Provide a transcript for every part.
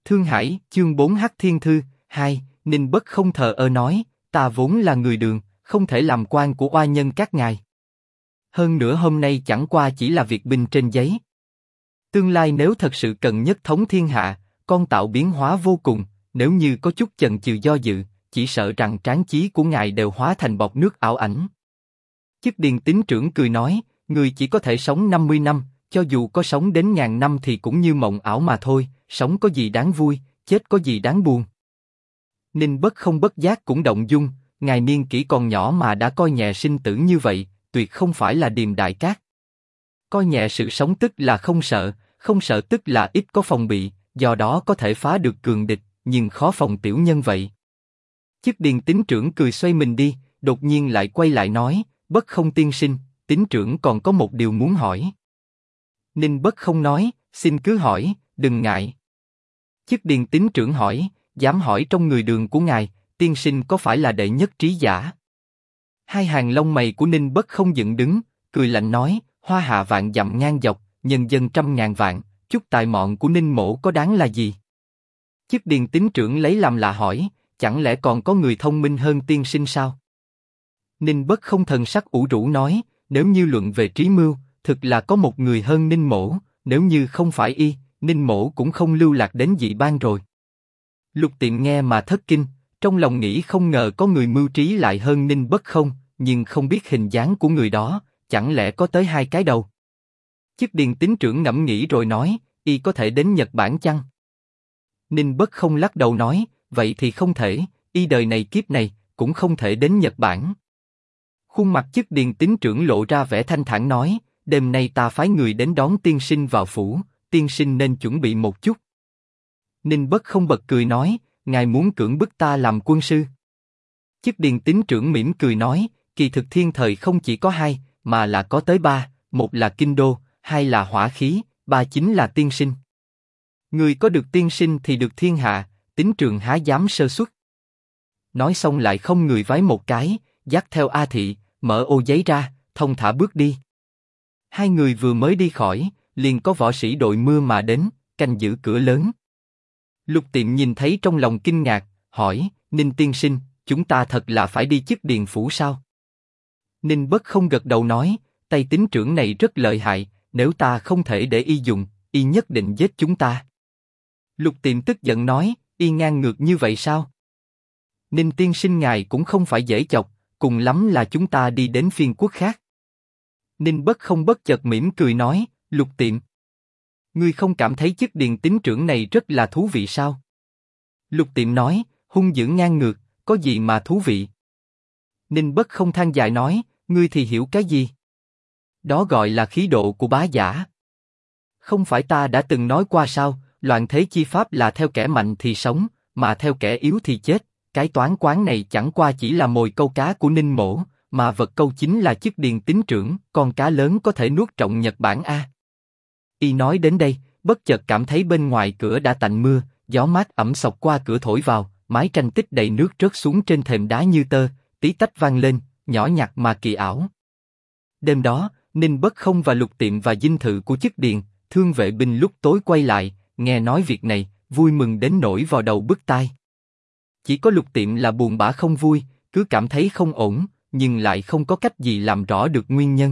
Thương Hải, chương 4 Hắc Thiên Thư, 2, Ninh Bất Không thờ ơ nói, ta vốn là người Đường, không thể làm quan của oa nhân các ngài. Hơn nữa hôm nay chẳng qua chỉ là việc binh trên giấy. Tương lai nếu thật sự cần nhất thống thiên hạ, con tạo biến hóa vô cùng, nếu như có chút chần chừ do dự, chỉ sợ rằng tráng chí của ngài đều hóa thành bọt nước ảo ảnh. Chức Điền Tín trưởng cười nói, người chỉ có thể sống 50 năm, cho dù có sống đến 1000 năm thì cũng như mộng ảo mà thôi, sống có gì đáng vui, chết có gì đáng buồn. Ninh Bất Không bất giác cũng động dung, ngài niên kỷ còn nhỏ mà đã coi nhẹ sinh tử như vậy, tuyệt không phải là điềm đại cát. Coi nhẹ sự sống tức là không sợ tức là ít có phòng bị, do đó có thể phá được cường địch, nhưng khó phòng tiểu nhân vậy. Chức Điền Tín trưởng cười xoay mình đi, đột nhiên lại quay lại nói, Bất Không tiên sinh, Tín trưởng còn có một điều muốn hỏi. Ninh Bất Không nói, xin cứ hỏi, đừng ngại. Chức Điền Tín trưởng hỏi, dám hỏi trong người Đường của ngài, tiên sinh có phải là đệ nhất trí giả? Hai hàng lông mày của Ninh Bất Không dựng đứng, cười lạnh nói, hoa hạ vạn dặm ngang dọc, nhân dân trăm ngàn vạn, chút tài mọn của Ninh mỗ có đáng là gì? Chức Điền Tín trưởng lấy làm lạ hỏi, chẳng lẽ còn có người thông minh hơn tiên sinh sao? Ninh Bất Không thần sắc ủ rũ nói, nếu như luận về trí mưu, thực là có một người hơn Ninh mỗ, nếu như không phải y, Ninh mỗ cũng không lưu lạc đến dị bang rồi. Lục Tiệm nghe mà thất kinh, trong lòng nghĩ không ngờ có người mưu trí lại hơn Ninh Bất Không, nhưng không biết hình dáng của người đó, chẳng lẽ có tới 2 cái đầu. Chức Điền Tín trưởng ngẫm nghĩ rồi nói, y có thể đến Nhật Bản chăng? Ninh Bất Không lắc đầu nói, vậy thì không thể, y đời này kiếp này cũng không thể đến Nhật Bản. Khuôn mặt Chức Điền Tín trưởng lộ ra vẻ thanh thản nói, đêm nay ta phái người đến đón tiên sinh vào phủ, tiên sinh nên chuẩn bị một chút. Ninh Bất Không bật cười nói, ngài muốn cưỡng bức ta làm quân sư? Chức Điền Tín trưởng mỉm cười nói, kỳ thực thiên thời không chỉ có 2, mà là có tới 3, một là kinh đô, 2 là hỏa khí, 3 chính là tiên sinh. Người có được tiên sinh thì được thiên hạ, Tín Trường há dám sơ suất. Nói xong lại không người vái một cái, dắt theo A Thị, mở ô giấy ra, thông thả bước đi. Hai người vừa mới đi khỏi, liền có võ sĩ đội mưa mà đến, canh giữ cửa lớn. Lục Tiệm nhìn thấy trong lòng kinh ngạc, hỏi, Ninh tiên sinh, chúng ta thật là phải đi Chức Điền phủ sao? Ninh Bất Không gật đầu nói, tay Tín trưởng này rất lợi hại, nếu ta không thể để y dùng, y nhất định giết chúng ta. Lục Tiệm tức giận nói, y ngang ngược như vậy sao? Ninh tiên sinh ngài cũng không phải dễ chọc, cùng lắm là chúng ta đi đến phiên quốc khác. Ninh Bất Không bất chợt mỉm cười nói, Lục Tiệm, ngươi không cảm thấy Chức Điền Tín trưởng này rất là thú vị sao? Lục Tiệm nói, hung dữ ngang ngược, có gì mà thú vị? Ninh Bất Không than dài nói, ngươi thì hiểu cái gì? Đó gọi là khí độ của bá giả. Không phải ta đã từng nói qua sao, loạn thế chi pháp là theo kẻ mạnh thì sống, mà theo kẻ yếu thì chết. Cái toán quán này chẳng qua chỉ là mồi câu cá của Ninh mỗ, mà vật câu chính là Chức Điền Tín trưởng, con cá lớn có thể nuốt trọn Nhật Bản a. Y nói đến đây, bất chợt cảm thấy bên ngoài cửa đã tạnh mưa, gió mát ẩm xộc qua cửa thổi vào, mái tranh tích đầy nước rớt xuống trên thềm đá như tơ, tí tách vang lên, nhỏ nhặt mà kỳ ảo. Đêm đó, Ninh Bất Không và Lục Tiệm và dinh thự của Chức Điền, Thương vệ binh lúc tối quay lại, nghe nói việc này, vui mừng đến nỗi vào đầu bứt tai. Chỉ có Lục Tiệm là buồn bã không vui, cứ cảm thấy không ổn, nhưng lại không có cách gì làm rõ được nguyên nhân.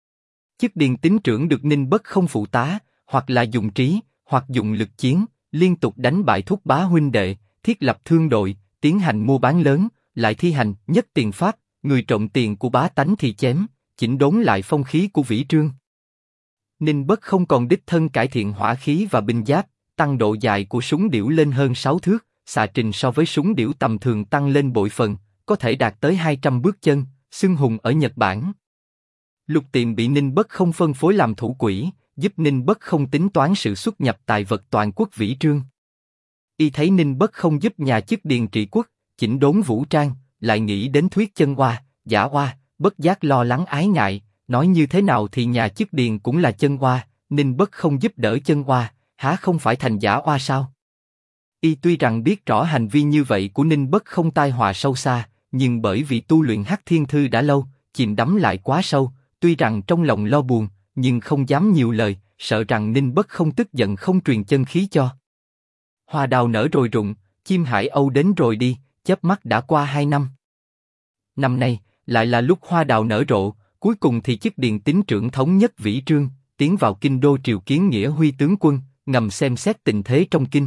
Chức Điền Tín trưởng được Ninh Bất Không phụ tá, hoặc là dùng trí, hoặc dùng lực chiến, liên tục đánh bại Thúc bá huynh đệ, thiết lập thương đội, tiến hành mua bán lớn, lại thi hành nhất tiền pháp, người trộm tiền của bá tánh thì chém, chỉnh đốn lại phong khí của Vĩ Trương. Ninh Bất Không còn đích thân cải thiện hỏa khí và binh giáp, tăng độ dài của súng điểu lên hơn 6 thước, xạ trình so với súng điểu tầm thường tăng lên bội phần, có thể đạt tới 200 bước chân, xưng hùng ở Nhật Bản. Lục Tiệm bị Ninh Bất Không phân phối làm thủ quỹ, giúp Ninh Bất Không tính toán sự xuất nhập tài vật toàn quốc Vĩ Trương. Y thấy Ninh Bất Không giúp nhà Chức Điền trị quốc, chỉnh đốn vũ trang, lại nghĩ đến thuyết chân oa, giả oa, bất giác lo lắng ái ngại, nói như thế nào thì nhà Chức Điền cũng là chân oa, Ninh Bất Không giúp đỡ chân oa, há không phải thành giả oa sao? Y tuy rằng biết rõ hành vi như vậy của Ninh Bất Không tai họa sâu xa, nhưng bởi vì tu luyện Hắc Thiên Thư đã lâu, chìm đắm lại quá sâu, tuy rằng trong lòng lo buồn, nhưng không dám nhiều lời, sợ rằng Ninh Bất Không tức giận không truyền chân khí cho. Hoa đào nở rồi rụng, chim hải âu đến rồi đi, chớp mắt đã qua 2 năm. Năm nay, lại là lúc hoa đào nở rộ, cuối cùng thì chức điền tín trưởng thống nhất Vĩ Trương, tiến vào kinh đô triều kiến Nghĩa Huy tướng quân, ngầm xem xét tình thế trong kinh.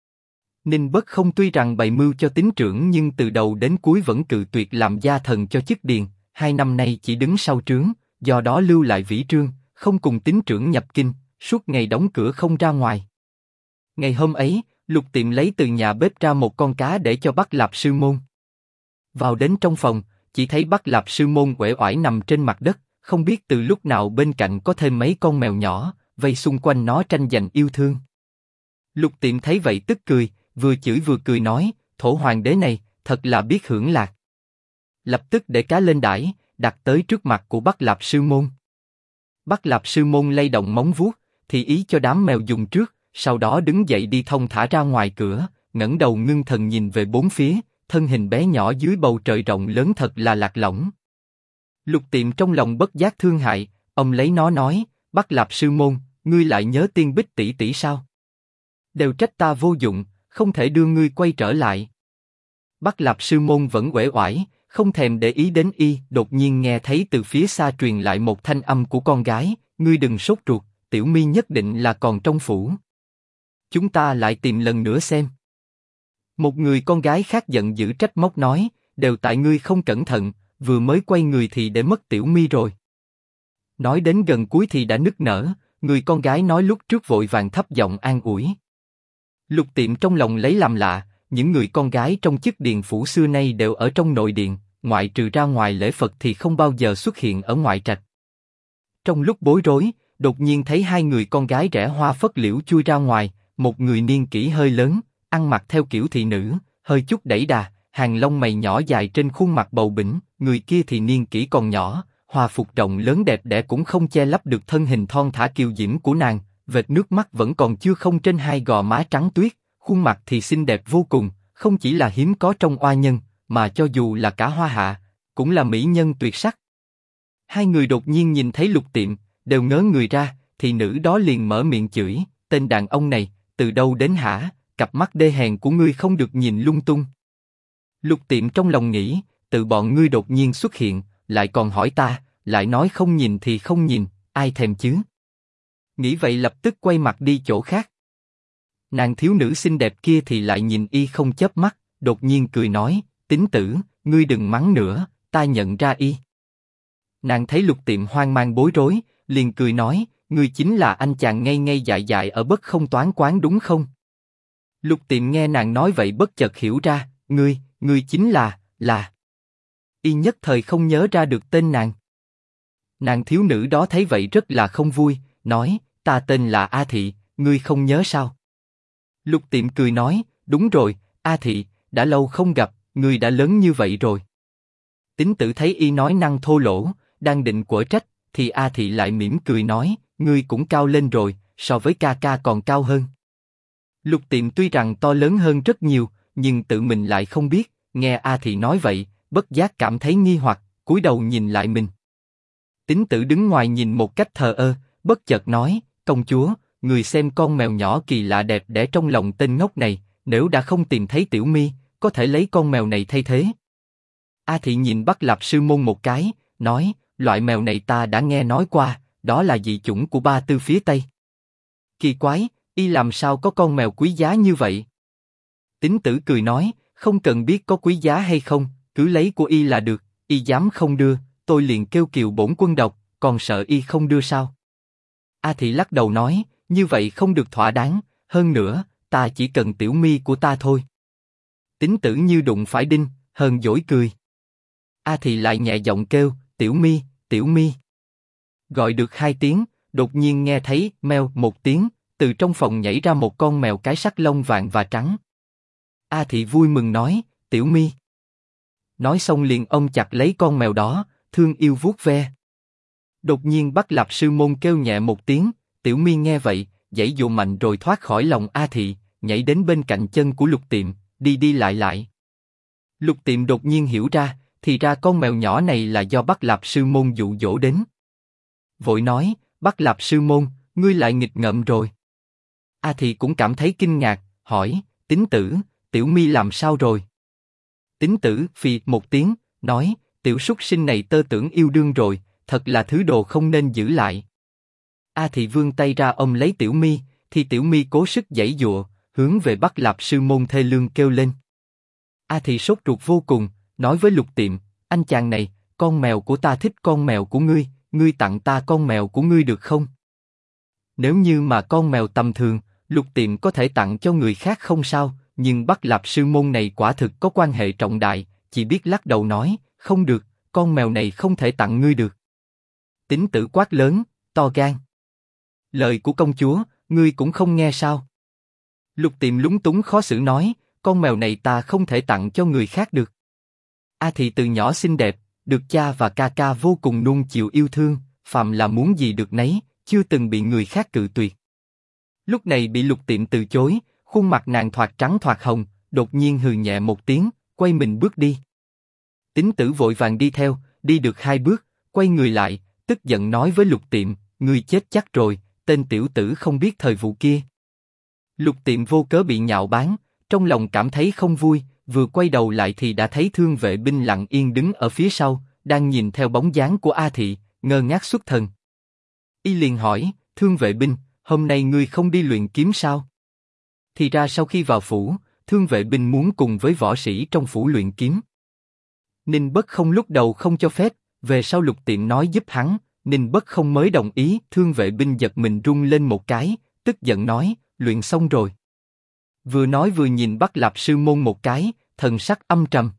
Ninh Bất Không tuy rằng bày mưu cho tín trưởng nhưng từ đầu đến cuối vẫn cự tuyệt làm gia thần cho chức điền, 2 năm nay chỉ đứng sau trướng, do đó lưu lại Vĩ Trương, không cùng tín trưởng nhập kinh, suốt ngày đóng cửa không ra ngoài. Ngày hôm ấy, Lục Tiệm lấy từ nhà bếp ra một con cá để cho Bắc Lạp Sư Môn. Vào đến trong phòng, chỉ thấy Bắc Lạp Sư Môn uể oải nằm trên mặt đất, không biết từ lúc nào bên cạnh có thêm mấy con mèo nhỏ, vây xung quanh nó tranh giành yêu thương. Lục Tiệm thấy vậy tức cười, vừa chửi vừa cười nói, thổ hoàng đế này, thật là biết hưởng lạc. Lập tức để cá lên đãi, đặt tới trước mặt của Bắc Lạp Sư Môn. Bắc Lạp Sư Môn lay động móng vuốt, thì ý cho đám mèo dùng trước, sau đó đứng dậy đi thong thả ra ngoài cửa, ngẩng đầu ngưng thần nhìn về bốn phía, thân hình bé nhỏ dưới bầu trời rộng lớn thật là lạc lõng. Lục Tiệm trong lòng bất giác thương hại, ông lấy nó nói, Bắc Lạp Sư Môn, ngươi lại nhớ Tiên Bích tỷ tỷ sao? Đều trách ta vô dụng, không thể đưa ngươi quay trở lại. Bắc Lạp Sư Môn vẫn uể oải, không thèm để ý đến y. Đột nhiên nghe thấy từ phía xa truyền lại một thanh âm của con gái, ngươi đừng sốt ruột, Tiểu Mi nhất định là còn trong phủ. Chúng ta lại tìm lần nữa xem. Một người con gái khác giận dữ trách móc nói, đều tại ngươi không cẩn thận, vừa mới quay người thì để mất Tiểu Mi rồi. Nói đến gần cuối thì đã nức nở, người con gái nói lúc trước vội vàng thấp giọng an ủi. Lục Tiệm trong lòng lấy làm lạ, những người con gái trong chức điền phủ xưa nay đều ở trong nội điện, ngoại trừ ra ngoài lễ Phật thì không bao giờ xuất hiện ở ngoại trạch. Trong lúc bối rối, đột nhiên thấy hai người con gái rẽ hoa phất liễu chui ra ngoài, một người niên kỷ hơi lớn, ăn mặc theo kiểu thị nữ, hơi chút đẩy đà, hàng lông mày nhỏ dài trên khuôn mặt bầu bĩnh, người kia thì niên kỷ còn nhỏ, hòa phục rộng lớn đẹp đẽ cũng không che lấp được thân hình thon thả kiều diễm của nàng, vệt nước mắt vẫn còn chưa không trên hai gò má trắng tuyết, khuôn mặt thì xinh đẹp vô cùng, không chỉ là hiếm có trong oa nhân, mà cho dù là cả hoa hạ, cũng là mỹ nhân tuyệt sắc. Hai người đột nhiên nhìn thấy Lục Tiệm, đều ngớ người ra, thì nữ đó liền mở miệng chửi, tên đàn ông này, từ đâu đến hả, cặp mắt đê hèn của ngươi không được nhìn lung tung. Lục Tiệm trong lòng nghĩ, tự bọn ngươi đột nhiên xuất hiện, lại còn hỏi ta, lại nói không nhìn thì không nhìn, ai thèm chứ. Nghĩ vậy lập tức quay mặt đi chỗ khác. Nàng thiếu nữ xinh đẹp kia thì lại nhìn y không chớp mắt, đột nhiên cười nói, Tín tử, ngươi đừng mắng nữa, ta nhận ra y. Nàng thấy Lục Tiệm hoang mang bối rối, liền cười nói, ngươi chính là anh chàng ngây ngây dại dại ở Bất Không Toán quán đúng không? Lục Tiệm nghe nàng nói vậy bất chợt hiểu ra, ngươi chính là. Y nhất thời không nhớ ra được tên nàng. Nàng thiếu nữ đó thấy vậy rất là không vui, nói, ta tên là A Thị, ngươi không nhớ sao? Lục Tiệm cười nói, đúng rồi, A Thị, đã lâu không gặp, ngươi đã lớn như vậy rồi. Tín tử thấy y nói năng thô lỗ, đang định quở trách, thì A Thị lại mỉm cười nói, ngươi cũng cao lên rồi, so với ca ca còn cao hơn. Lục Tiệm tuy rằng to lớn hơn rất nhiều, nhưng tự mình lại không biết, nghe A Thị nói vậy, bất giác cảm thấy nghi hoặc, cúi đầu nhìn lại mình. Tín tử đứng ngoài nhìn một cách thờ ơ, bất chợt nói, công chúa, người xem con mèo nhỏ kỳ lạ đẹp đẽ trong lòng tên ngốc này, nếu đã không tìm thấy Tiểu Mi, có thể lấy con mèo này thay thế. A Thị nhìn Bắc Lạp Sư Môn một cái, nói, loại mèo này ta đã nghe nói qua, đó là dị chủng của Ba Tư phía Tây. Kỳ quái, y làm sao có con mèo quý giá như vậy? Tín tử cười nói, không cần biết có quý giá hay không, cứ lấy của y là được, y dám không đưa, tôi liền kêu kiều bổn quân độc, còn sợ y không đưa sao? A Thị lắc đầu nói, như vậy không được thỏa đáng, hơn nữa, ta chỉ cần Tiểu Mi của ta thôi. Tín tử như đụng phải đinh, hờn dỗi cười. A Thị lại nhẹ giọng kêu, Tiểu Mi, Tiểu Mi. Gọi được 2 tiếng, đột nhiên nghe thấy meo một tiếng, từ trong phòng nhảy ra một con mèo cái sắc lông vàng và trắng. A Thị vui mừng nói, Tiểu Mi. Nói xong liền ôm chặt lấy con mèo đó, thương yêu vuốt ve. Đột nhiên Bắc Lạp Sư Môn kêu nhẹ một tiếng, Tiểu Mi nghe vậy, giãy giụa mạnh rồi thoát khỏi lòng A Thị, nhảy đến bên cạnh chân của Lục Tiệm, đi đi lại lại. Lục Tiệm đột nhiên hiểu ra, thì ra con mèo nhỏ này là do Bắc Lạp Sư Môn dụ dỗ đến. Vội nói, Bắc Lạp Sư Môn, ngươi lại nghịch ngợm rồi. A Thị cũng cảm thấy kinh ngạc, hỏi, Tín tử, Tiểu My làm sao rồi? Tín tử phì một tiếng, nói, tiểu súc sinh này tơ tưởng yêu đương rồi, thật là thứ đồ không nên giữ lại. A Thị vươn tay ra ôm lấy Tiểu My, thì Tiểu My cố sức giãy giụa, hướng về Bắc Lạp Sư Môn thê lương kêu lên. A Thị sốt ruột vô cùng, nói với Lục Tiệm, anh chàng này, con mèo của ta thích con mèo của ngươi, ngươi tặng ta con mèo của ngươi được không? Nếu như mà con mèo tầm thường, Lục Tiệm có thể tặng cho người khác không sao, nhưng Bắc Lạp Sư Môn này quả thực có quan hệ trọng đại, chỉ biết lắc đầu nói, không được, con mèo này không thể tặng ngươi được. Tín tử quát lớn, to gan. Lời của công chúa, ngươi cũng không nghe sao? Lục Tiệm lúng túng khó xử nói, con mèo này ta không thể tặng cho người khác được. A Thị từ nhỏ xinh đẹp, được cha và ca ca vô cùng nuông chiều yêu thương, phàm là muốn gì được nấy, chưa từng bị người khác cự tuyệt. Lúc này bị Lục Tiệm từ chối, khuôn mặt nàng thoạt trắng thoạt hồng, đột nhiên hừ nhẹ một tiếng, quay mình bước đi. Tín tử vội vàng đi theo, đi được 2 bước, quay người lại, tức giận nói với Lục Tiệm, ngươi chết chắc rồi, tên tiểu tử không biết thời vụ kia. Lục Tiệm vô cớ bị nhạo báng, trong lòng cảm thấy không vui, vừa quay đầu lại thì đã thấy Thương Vệ Binh lặng yên đứng ở phía sau, đang nhìn theo bóng dáng của A Thị, ngơ ngác xuất thần. Y liền hỏi, Thương Vệ Binh, hôm nay ngươi không đi luyện kiếm sao? Thì ra sau khi vào phủ, Thương Vệ Binh muốn cùng với võ sĩ trong phủ luyện kiếm. Ninh Bất Không lúc đầu không cho phép, về sau Lục Tiệm nói giúp hắn, Ninh Bất Không mới đồng ý. Thương Vệ Binh giật mình rung lên một cái, tức giận nói, luyện xong rồi. Vừa nói vừa nhìn Bắc Lạp Sư Môn một cái, thần sắc âm trầm.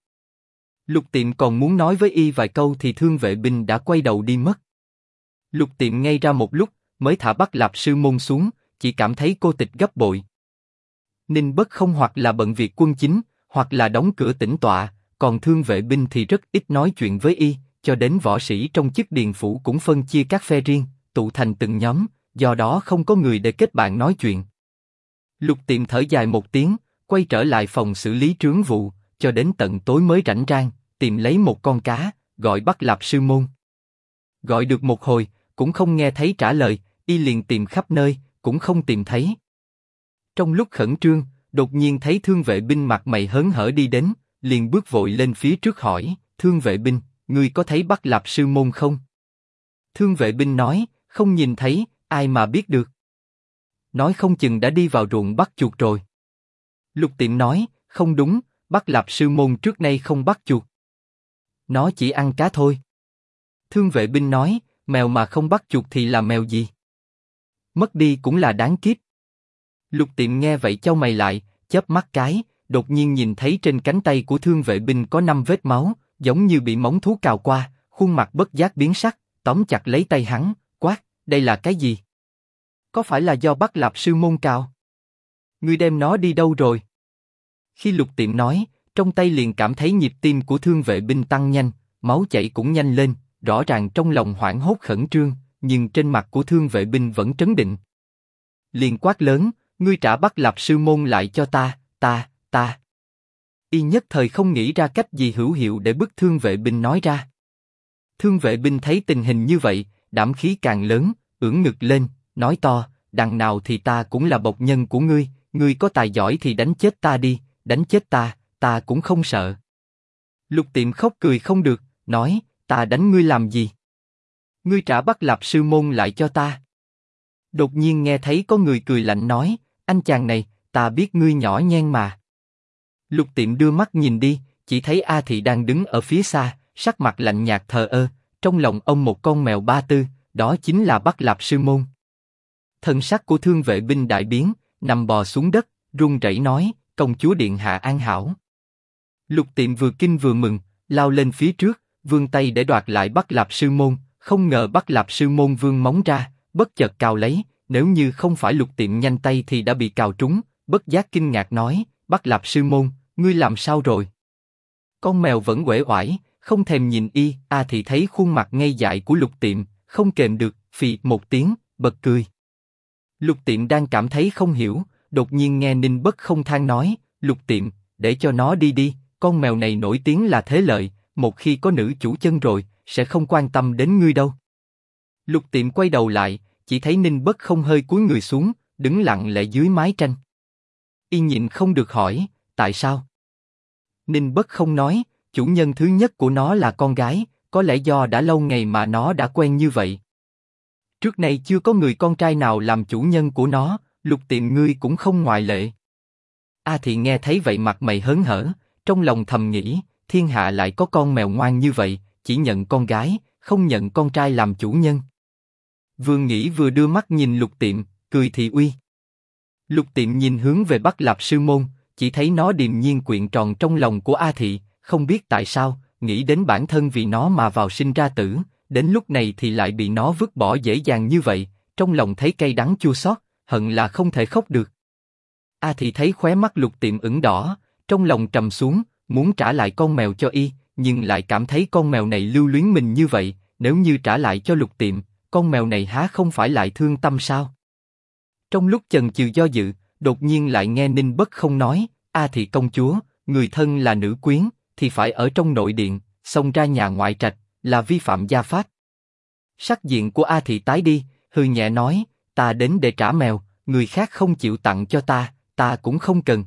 Lục Tiệm còn muốn nói với y vài câu thì Thương Vệ Binh đã quay đầu đi mất. Lục Tiệm ngây ra một lúc, mới thả Bắc Lạp Sư Môn xuống, chỉ cảm thấy cô tịch gấp bội. Ninh Bất Không hoặc là bận việc quân chính, hoặc là đóng cửa tĩnh tọa, còn Thương Vệ Binh thì rất ít nói chuyện với y, cho đến võ sĩ trong chức điền phủ cũng phân chia các phe riêng, tụ thành từng nhóm, do đó không có người để kết bạn nói chuyện. Lục Tiệm thở dài một tiếng, quay trở lại phòng xử lý trướng vụ, cho đến tận tối mới rảnh rang, tìm lấy một con cá, gọi Bắc Lạp Sư Môn. Gọi được một hồi, cũng không nghe thấy trả lời, y liền tìm khắp nơi, cũng không tìm thấy. Trong lúc khẩn trương, đột nhiên thấy Thương Vệ Binh mặt mày hớn hở đi đến, liền bước vội lên phía trước hỏi, Thương Vệ Binh, ngươi có thấy Bắc Lạp Sư Môn không? Thương Vệ Binh nói, không nhìn thấy, ai mà biết được. Nói không chừng đã đi vào ruộng bắt chuột rồi. Lục Tiệm nói, không đúng, Bắc Lạp Sư Môn trước nay không bắt chuột. Nó chỉ ăn cá thôi. Thương Vệ Binh nói, mèo mà không bắt chuột thì là mèo gì? Mất đi cũng là đáng kiếp. Lục Tiệm nghe vậy chau mày lại, chớp mắt cái, đột nhiên nhìn thấy trên cánh tay của Thương Vệ Binh có 5 vết máu, giống như bị móng thú cào qua, khuôn mặt bất giác biến sắc, tóm chặt lấy tay hắn, quát, đây là cái gì? Có phải là do Bắc Lạp Sư Môn cào? Ngươi đem nó đi đâu rồi? Khi Lục Tiệm nói, trong tay liền cảm thấy nhịp tim của Thương Vệ Binh tăng nhanh, máu chảy cũng nhanh lên, rõ ràng trong lòng hoảng hốt khẩn trương, nhưng trên mặt của Thương Vệ Binh vẫn trấn định. Liền quát lớn, ngươi trả Bắc Lạp Sư Môn lại cho ta. Y nhất thời không nghĩ ra cách gì hữu hiệu để bức Thương Vệ Binh nói ra. Thương Vệ Binh thấy tình hình như vậy, đảm khí càng lớn, ưỡn ngực lên, nói to, đằng nào thì ta cũng là bộc nhân của ngươi, ngươi có tài giỏi thì đánh chết ta đi, đánh chết ta cũng không sợ. Lục Tiệm khóc cười không được, nói, ta đánh ngươi làm gì? Ngươi trả Bắc Lạp Sư Môn lại cho ta. Đột nhiên nghe thấy có người cười lạnh nói, anh chàng này, ta biết ngươi nhỏ nhen mà. Lục Tiệm đưa mắt nhìn đi, chỉ thấy A Thị đang đứng ở phía xa, sắc mặt lạnh nhạt thờ ơ, trong lòng ông một con mèo ba tư, đó chính là Bắc Lạp Sư Môn. Thần sắc của Thương Vệ Binh đại biến, nằm bò xuống đất, run rẩy nói, công chúa điện hạ an hảo. Lục Tiệm vừa kinh vừa mừng, lao lên phía trước, vươn tay để đoạt lại Bắc Lạp Sư Môn, không ngờ Bắc Lạp Sư Môn vươn móng ra, bất chợt cào lấy, nếu như không phải Lục Tiệm nhanh tay thì đã bị cào trúng, bất giác kinh ngạc nói, Bắc Lạp Sư Môn, ngươi làm sao rồi? Con mèo vẫn uể oải, không thèm nhìn y. A Thị thấy khuôn mặt ngây dại của Lục Tiệm, không kềm được, phì một tiếng, bật cười. Lục Tiệm đang cảm thấy không hiểu, đột nhiên nghe Ninh Bất Không than nói, Lục Tiệm, để cho nó đi đi, con mèo này nổi tiếng là thế lợi, một khi có nữ chủ chân rồi, sẽ không quan tâm đến ngươi đâu. Lục Tiệm quay đầu lại, chỉ thấy Ninh Bất Không hơi cúi người xuống, đứng lặng lẽ dưới mái tranh. Y nhịn không được hỏi, tại sao? Ninh Bất không nói, chủ nhân thứ nhất của nó là con gái, có lẽ do đã lâu ngày mà nó đã quen như vậy. Trước nay chưa có người con trai nào làm chủ nhân của nó, Lục Tiệm ngươi cũng không ngoại lệ. A Thị nghe thấy vậy mặt mày hớn hở, trong lòng thầm nghĩ, thiên hạ lại có con mèo ngoan như vậy, chỉ nhận con gái, không nhận con trai làm chủ nhân. Vừa nghĩ vừa đưa mắt nhìn Lục Tiệm, cười thị uy. Lục Tiệm nhìn hướng về Bắc Lạp Sư Môn, chỉ thấy nó điềm nhiên quyện tròn trong lòng của A Thị, không biết tại sao, nghĩ đến bản thân vì nó mà vào sinh ra tử, đến lúc này thì lại bị nó vứt bỏ dễ dàng như vậy, trong lòng thấy cay đắng chua xót, hận là không thể khóc được. A Thị thấy khóe mắt Lục Tiệm ửng đỏ, trong lòng trầm xuống, muốn trả lại con mèo cho y, nhưng lại cảm thấy con mèo này lưu luyến mình như vậy, nếu như trả lại cho Lục Tiệm, con mèo này há không phải lại thương tâm sao? Trong lúc chần chừ do dự, đột nhiên lại nghe Ninh Bất không nói, A Thị công chúa, người thân là nữ quyến, thì phải ở trong nội điện, xông ra nhà ngoại trạch, là vi phạm gia pháp. Sắc diện của A Thị tái đi, hừ nhẹ nói, ta đến để trả mèo, người khác không chịu tặng cho ta cũng không cần.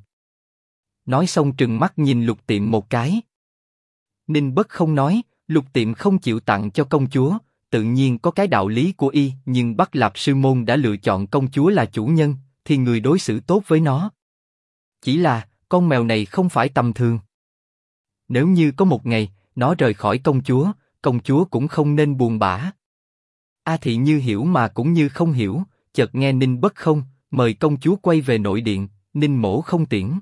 Nói xong trừng mắt nhìn Lục Tiệm một cái. Ninh Bất không nói, Lục Tiệm không chịu tặng cho công chúa, tự nhiên có cái đạo lý của y, nhưng Bắc Lạp Sư Môn đã lựa chọn công chúa là chủ nhân, thì người đối xử tốt với nó. Chỉ là, con mèo này không phải tầm thường. Nếu như có một ngày, nó rời khỏi công chúa cũng không nên buồn bã. A Thị như hiểu mà cũng như không hiểu, chợt nghe Ninh Bất không, mời công chúa quay về nội điện, Ninh mỗ không tiễn.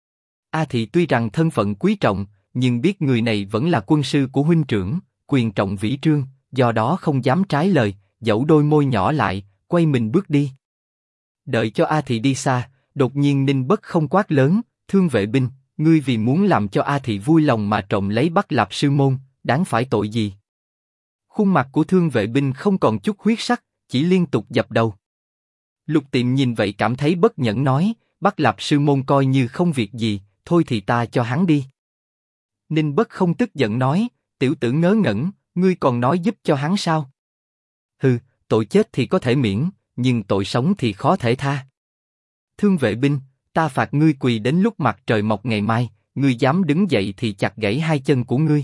A Thị tuy rằng thân phận quý trọng, nhưng biết người này vẫn là quân sư của huynh trưởng, quyền trọng vĩ trương, do đó không dám trái lời, dẫu đôi môi nhỏ lại, quay mình bước đi. Đợi cho A Thị đi xa, đột nhiên Ninh Bất không quát lớn, Thương Vệ binh, ngươi vì muốn làm cho A Thị vui lòng mà trộm lấy Bắc Lạp Sư Môn, đáng phải tội gì? Khuôn mặt của Thương Vệ binh không còn chút huyết sắc, chỉ liên tục dập đầu. Lục Tiệm nhìn vậy cảm thấy bất nhẫn nói, Bắc Lạp Sư Môn coi như không việc gì, thôi thì ta cho hắn đi. Ninh Bất không tức giận nói, tiểu tử ngớ ngẩn, ngươi còn nói giúp cho hắn sao? Hừ, tội chết thì có thể miễn, nhưng tội sống thì khó thể tha. Thương Vệ binh, ta phạt ngươi quỳ đến lúc mặt trời mọc ngày mai, ngươi dám đứng dậy thì chặt gãy hai chân của ngươi.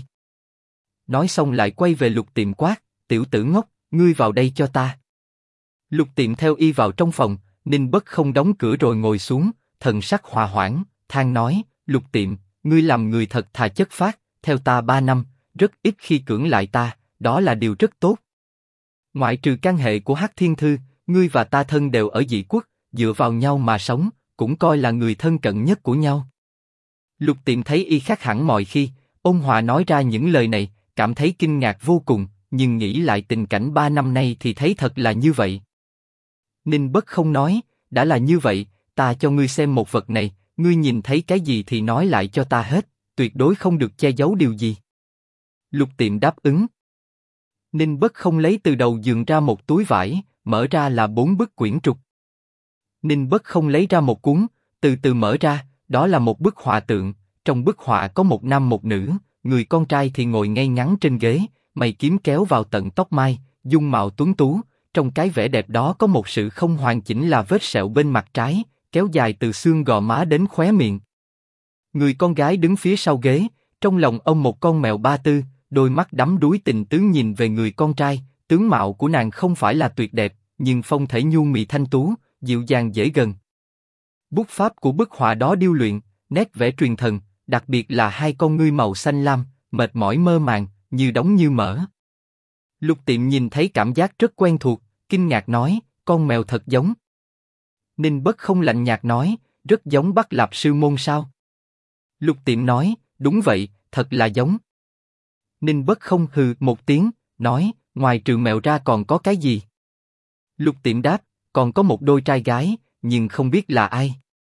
Nói xong lại quay về Lục Tiệm quát, tiểu tử ngốc, ngươi vào đây cho ta. Lục Tiệm theo y vào trong phòng, Ninh Bất không đóng cửa rồi ngồi xuống, thần sắc hòa hoãn, than nói, Lục Tiệm, ngươi làm người thật thà chất phác, theo ta 3 năm, rất ít khi cưỡng lại ta, đó là điều rất tốt. Ngoại trừ căn hệ của Hắc Thiên Thư, ngươi và ta thân đều ở dị quốc, dựa vào nhau mà sống, cũng coi là người thân cận nhất của nhau. Lục Tiệm thấy y khác hẳn mọi khi, ôn hòa nói ra những lời này, cảm thấy kinh ngạc vô cùng, nhưng nghĩ lại tình cảnh 3 năm nay thì thấy thật là như vậy. Ninh Bất không nói, đã là như vậy, ta cho ngươi xem một vật này, ngươi nhìn thấy cái gì thì nói lại cho ta hết, tuyệt đối không được che giấu điều gì. Lục Tiệm đáp ứng. Ninh Bất không lấy từ đầu giường ra một túi vải, mở ra là 4 bức quyển trục. Ninh Bất không lấy ra một cuốn, từ từ mở ra, đó là một bức họa tượng, trong bức họa có một nam một nữ, người con trai thì ngồi ngay ngắn trên ghế, mày kiếm kéo vào tận tóc mai, dung mạo tuấn tú, trong cái vẻ đẹp đó có một sự không hoàn chỉnh là vết sẹo bên mặt trái, kéo dài từ xương gò má đến khóe miệng. Người con gái đứng phía sau ghế, trong lòng ôm một con mèo ba tư, đôi mắt đắm đuối tình tứ nhìn về người con trai, tướng mạo của nàng không phải là tuyệt đẹp, nhưng phong thể nhu mì thanh tú, dịu dàng dễ gần. Bút pháp của bức họa đó điêu luyện, nét vẽ truyền thần, đặc biệt là hai con ngươi màu xanh lam, mệt mỏi mơ màng, như đóng như mở. Lục Tiệm nhìn thấy cảm giác rất quen thuộc, kinh ngạc nói, con mèo thật giống. Ninh Bất không lạnh nhạt nói, rất giống Bắc Lạp Sư Môn sao? Lục Tiệm nói, đúng vậy, thật là giống. Ninh Bất không hừ một tiếng, nói, ngoài trừ mèo ra còn có cái gì? Lục Tiệm đáp, còn có một đôi trai gái, nhưng không biết là ai.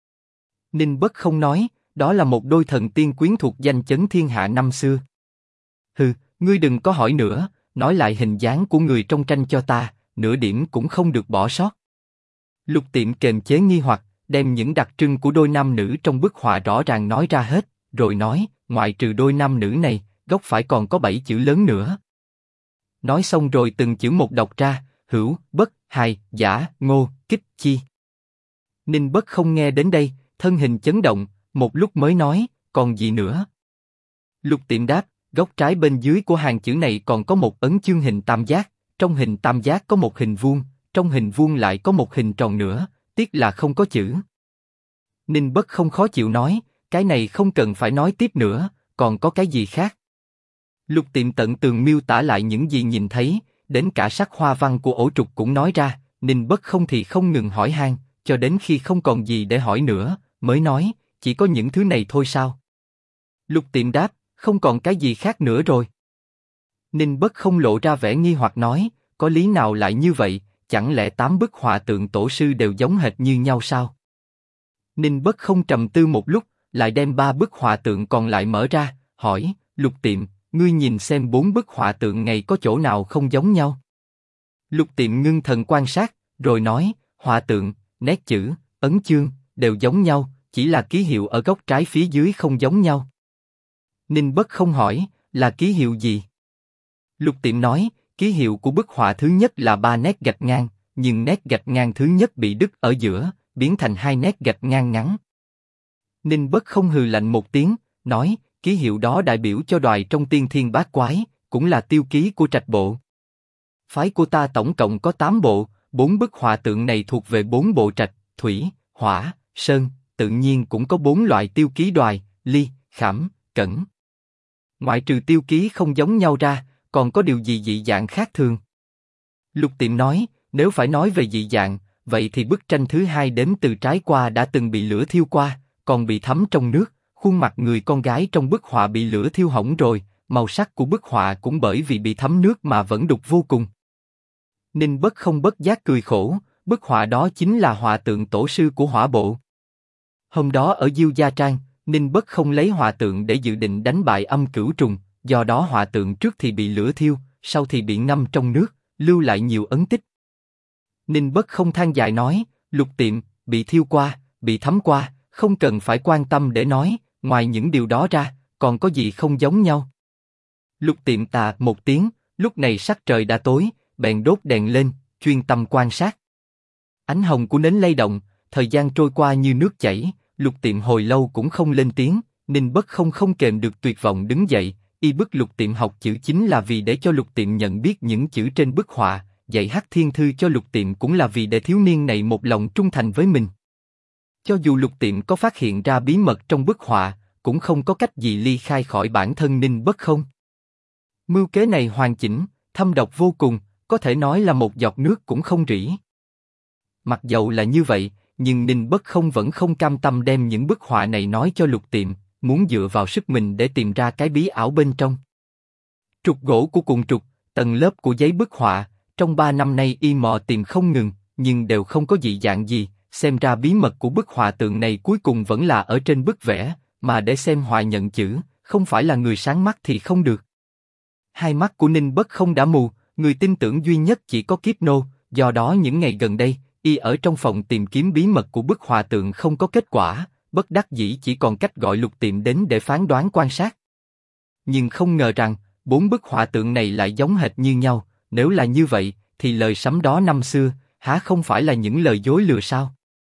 Ninh Bất không nói, đó là một đôi thần tiên quyến thuộc danh chấn thiên hạ năm xưa. Hừ, ngươi đừng có hỏi nữa, nói lại hình dáng của người trong tranh cho ta, nửa điểm cũng không được bỏ sót. Lục Tiệm kềm chế nghi hoặc, đem những đặc trưng của đôi nam nữ trong bức họa rõ ràng nói ra hết, rồi nói, ngoại trừ đôi nam nữ này, góc phải còn có 7 chữ lớn nữa. Nói xong rồi từng chữ một đọc ra, hữu, bất, hài, giả, ngô, kích, chi. Ninh Bất không nghe đến đây, thân hình chấn động, một lúc mới nói, còn gì nữa? Lục Tiệm đáp, góc trái bên dưới của hàng chữ này còn có một ấn chương hình tam giác, trong hình tam giác có một hình vuông, trong hình vuông lại có một hình tròn nữa, tiếc là không có chữ. Ninh Bất không khó chịu nói, cái này không cần phải nói tiếp nữa, còn có cái gì khác? Lục Tiệm tận tường miêu tả lại những gì nhìn thấy, đến cả sắc hoa văn của ổ trục cũng nói ra, Ninh Bất không thì không ngừng hỏi han, cho đến khi không còn gì để hỏi nữa, mới nói, chỉ có những thứ này thôi sao? Lục Tiệm đáp, không còn cái gì khác nữa rồi. Ninh Bất không lộ ra vẻ nghi hoặc nói, có lý nào lại như vậy, chẳng lẽ 8 bức họa tượng tổ sư đều giống hệt như nhau sao? Ninh Bất không trầm tư một lúc, lại đem 3 bức họa tượng còn lại mở ra, hỏi, Lục Tiệm, ngươi nhìn xem 4 bức họa tượng này có chỗ nào không giống nhau? Lục Tiệm ngưng thần quan sát, rồi nói, họa tượng, nét chữ, ấn chương, đều giống nhau, chỉ là ký hiệu ở góc trái phía dưới không giống nhau. Ninh Bất không hỏi, là ký hiệu gì? Lục Tiệm nói, ký hiệu của bức họa thứ nhất là 3 nét gạch ngang, nhưng nét gạch ngang thứ nhất bị đứt ở giữa, biến thành 2 nét gạch ngang ngắn. Ninh Bất không hừ lạnh một tiếng, nói, ký hiệu đó đại biểu cho đoài trong tiên thiên bát quái, cũng là tiêu ký của trạch bộ. Phái của ta tổng cộng có 8 bộ, 4 bức họa tượng này thuộc về 4 bộ trạch, thủy, hỏa, sơn, tự nhiên cũng có 4 loại tiêu ký đoài, ly, khảm, cẩn. Ngoại trừ tiêu ký không giống nhau ra, còn có điều gì dị dạng khác thường? Lục Tiệm nói, nếu phải nói về dị dạng, vậy thì bức tranh thứ hai đếm từ trái qua đã từng bị lửa thiêu qua, còn bị thấm trong nước, khuôn mặt người con gái trong bức họa bị lửa thiêu hỏng rồi, màu sắc của bức họa cũng bởi vì bị thấm nước mà vẫn đục vô cùng. Ninh Bất không bất giác cười khổ, bức họa đó chính là họa tượng tổ sư của hỏa bộ. Hôm đó ở Diêu Gia Trang, Ninh Bất không lấy họa tượng để dự định đánh bại âm cửu trùng, do đó họa tượng trước thì bị lửa thiêu, sau thì bị ngâm trong nước, lưu lại nhiều ấn tích. Ninh Bất không than dài nói, Lục Tiệm, bị thiêu qua, bị thấm qua, không cần phải quan tâm để nói, ngoài những điều đó ra, còn có gì không giống nhau? Lục Tiệm tà một tiếng, lúc này sắc trời đã tối, bèn đốt đèn lên, chuyên tâm quan sát. Ánh hồng của nến lay động, thời gian trôi qua như nước chảy, Lục Tiệm hồi lâu cũng không lên tiếng, Ninh Bất không kềm được tuyệt vọng đứng dậy, y bức Lục Tiệm học chữ chính là vì để cho Lục Tiệm nhận biết những chữ trên bức họa, dạy Hắc Thiên Thư cho Lục Tiệm cũng là vì để thiếu niên này một lòng trung thành với mình. Cho dù Lục Tiệm có phát hiện ra bí mật trong bức họa, cũng không có cách gì ly khai khỏi bản thân Ninh Bất không. Mưu kế này hoàn chỉnh, thâm độc vô cùng, có thể nói là một giọt nước cũng không rỉ. Mặc dầu là như vậy, nhưng Ninh Bất không vẫn không cam tâm đem những bức họa này nói cho Lục Tiệm, muốn dựa vào sức mình để tìm ra cái bí ảo bên trong. Trục gỗ của cùng trục, tầng lớp của giấy bức họa, trong 3 năm nay y mò tìm không ngừng, nhưng đều không có dị dạng gì, xem ra bí mật của bức họa tượng này cuối cùng vẫn là ở trên bức vẽ, mà để xem họa nhận chữ, không phải là người sáng mắt thì không được. Hai mắt của Ninh Bất không đã mù, người tin tưởng duy nhất chỉ có Kiếp Nô, do đó những ngày gần đây, y ở trong phòng tìm kiếm bí mật của bức họa tượng không có kết quả, bất đắc dĩ chỉ còn cách gọi Lục Tiệm đến để phán đoán quan sát. Nhưng không ngờ rằng, 4 bức họa tượng này lại giống hệt như nhau, nếu là như vậy, thì lời sấm đó năm xưa, há không phải là những lời dối lừa sao?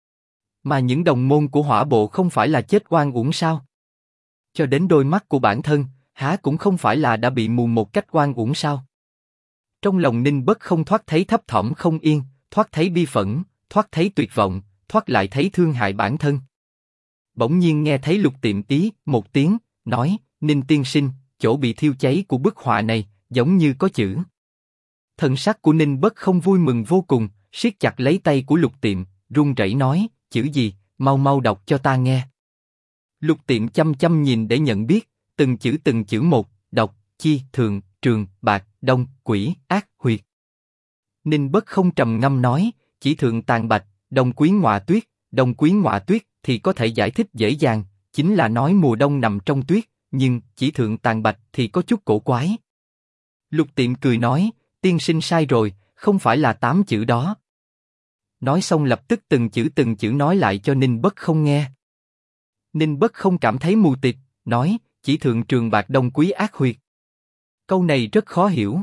Mà những đồng môn của hỏa bộ không phải là chết oan uổng sao? Cho đến đôi mắt của bản thân, há cũng không phải là đã bị mù một cách oan uổng sao? Trong lòng Ninh Bất không thoát thấy thấp thỏm không yên, thoát thấy bi phẫn, thoát thấy tuyệt vọng, thoát lại thấy thương hại bản thân. Bỗng nhiên nghe thấy Lục Tiệm ý một tiếng, nói, Ninh tiên sinh, chỗ bị thiêu cháy của bức họa này, giống như có chữ. Thần sắc của Ninh Bất không vui mừng vô cùng, siết chặt lấy tay của Lục Tiệm, run rẩy nói, chữ gì, mau mau đọc cho ta nghe. Lục Tiệm chăm chăm nhìn để nhận biết, từng chữ một, đọc, chi, thường, trường, bạc, đông, quỷ, ác, huyệt. Ninh Bất không trầm ngâm nói, chỉ thượng tàn bạch, đông quý ngọa tuyết thì có thể giải thích dễ dàng, chính là nói mùa đông nằm trong tuyết, nhưng chỉ thượng tàn bạch thì có chút cổ quái. Lục Tiệm cười nói, tiên sinh sai rồi, không phải là 8 chữ đó. Nói xong lập tức từng chữ nói lại cho Ninh Bất không nghe. Ninh Bất không cảm thấy mù tịt, nói, chỉ thượng trường bạc đông quý ác huyệt. Câu này rất khó hiểu.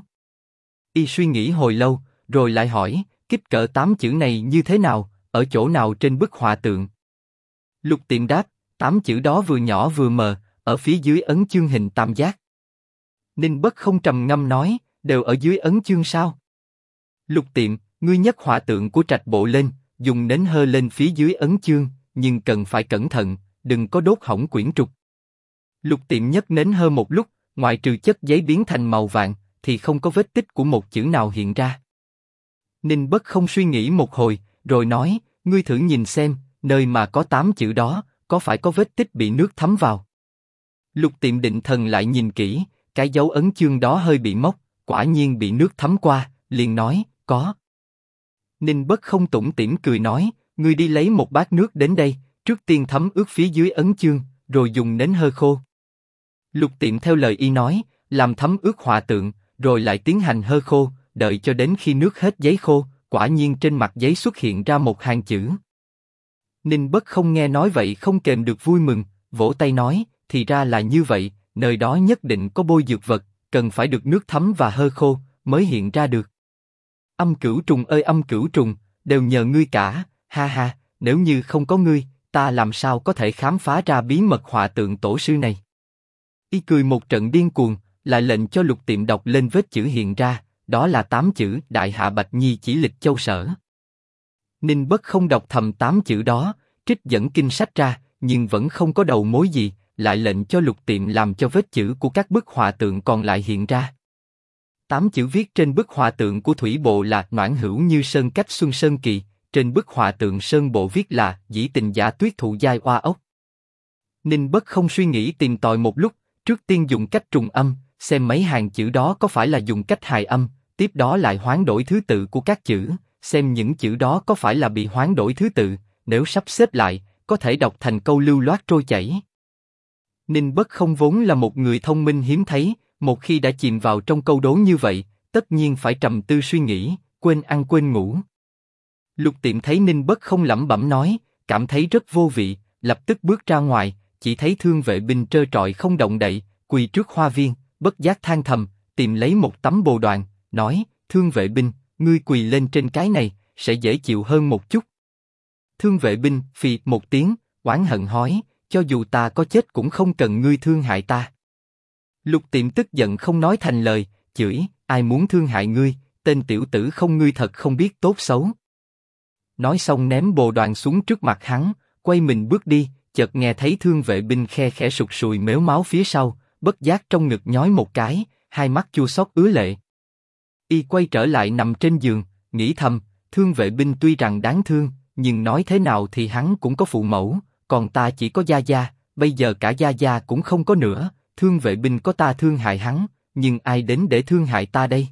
Y suy nghĩ hồi lâu, rồi lại hỏi, kích cỡ 8 chữ này như thế nào, ở chỗ nào trên bức họa tượng? Lục Tiệm đáp, 8 chữ đó vừa nhỏ vừa mờ, ở phía dưới ấn chương hình tam giác. Ninh Bất Không trầm ngâm nói, đều ở dưới ấn chương sao? Lục Tiệm, ngươi nhấc họa tượng của Trạch Bộ lên, dùng nến hơ lên phía dưới ấn chương, nhưng cần phải cẩn thận, đừng có đốt hỏng quyển trục. Lục Tiệm nhấc nến hơ một lúc, ngoại trừ chất giấy biến thành màu vàng, thì không có vết tích của một chữ nào hiện ra. Ninh Bất Không suy nghĩ một hồi, rồi nói, ngươi thử nhìn xem, nơi mà có 8 chữ đó, có phải có vết tích bị nước thấm vào? Lục Tiệm định thần lại nhìn kỹ, cái dấu ấn chương đó hơi bị mốc, quả nhiên bị nước thấm qua, liền nói, có. Ninh Bất Không tủm tỉm cười nói, ngươi đi lấy một bát nước đến đây, trước tiên thấm ướt phía dưới ấn chương, rồi dùng nến hơ khô. Lục Tiệm theo lời y nói, làm thấm ướt họa tượng, rồi lại tiến hành hơ khô, đợi cho đến khi nước hết giấy khô, quả nhiên trên mặt giấy xuất hiện ra một hàng chữ. Ninh Bất Không nghe nói vậy không kềm được vui mừng, vỗ tay nói, thì ra là như vậy, nơi đó nhất định có bôi dược vật, cần phải được nước thấm và hơ khô, mới hiện ra được. Âm Cửu Trùng ơi Âm Cửu Trùng, đều nhờ ngươi cả, ha ha, nếu như không có ngươi, ta làm sao có thể khám phá ra bí mật họa tượng tổ sư này. Y cười một trận điên cuồng, lại lệnh cho Lục Tiệm đọc lên vết chữ hiện ra, đó là 8 chữ Đại Hạ Bạch Nhi chỉ lịch châu sở. Ninh Bất Không đọc thầm 8 chữ đó, trích dẫn kinh sách ra, nhưng vẫn không có đầu mối gì, lại lệnh cho Lục Tiệm làm cho vết chữ của các bức họa tượng còn lại hiện ra. 8 chữ viết trên bức họa tượng của Thủy Bộ là Noãn Hữu Như Sơn Cách Xuân Sơn Kỳ, trên bức họa tượng Sơn Bộ viết là Dĩ Tình Giả Tuyết Thụ Giai Oa Ốc. Ninh Bất Không suy nghĩ tìm tòi một lúc, trước tiên dùng cách trùng âm, xem mấy hàng chữ đó có phải là dùng cách hài âm, tiếp đó lại hoán đổi thứ tự của các chữ, xem những chữ đó có phải là bị hoán đổi thứ tự, nếu sắp xếp lại, có thể đọc thành câu lưu loát trôi chảy. Ninh Bất Không vốn là một người thông minh hiếm thấy, một khi đã chìm vào trong câu đố như vậy, tất nhiên phải trầm tư suy nghĩ, quên ăn quên ngủ. Lục Tiệm thấy Ninh Bất Không lẩm bẩm nói, cảm thấy rất vô vị, lập tức bước ra ngoài, chỉ thấy Thương Vệ Binh trơ trọi không động đậy, quỳ trước hoa viên, bất giác than thầm, tìm lấy một tấm bồ đoàn, nói, Thương Vệ Binh, ngươi quỳ lên trên cái này, sẽ dễ chịu hơn một chút. Thương Vệ Binh phì một tiếng, oán hận hỏi, cho dù ta có chết cũng không cần ngươi thương hại ta. Lục Tiệm tức giận không nói thành lời, chửi, ai muốn thương hại ngươi, tên tiểu tử không ngươi thật không biết tốt xấu. Nói xong ném bồ đoàn xuống trước mặt hắn, quay mình bước đi, chợt nghe thấy Thương Vệ Binh khe khẽ sụt sùi mếu máu phía sau, bất giác trong ngực nhói một cái, hai mắt chua xót ứa lệ. Y quay trở lại nằm trên giường, nghĩ thầm, Thương Vệ Binh tuy rằng đáng thương, nhưng nói thế nào thì hắn cũng có phụ mẫu, còn ta chỉ có gia gia, bây giờ cả gia gia cũng không có nữa. Thương Vệ Binh có ta thương hại hắn, nhưng ai đến để thương hại ta đây?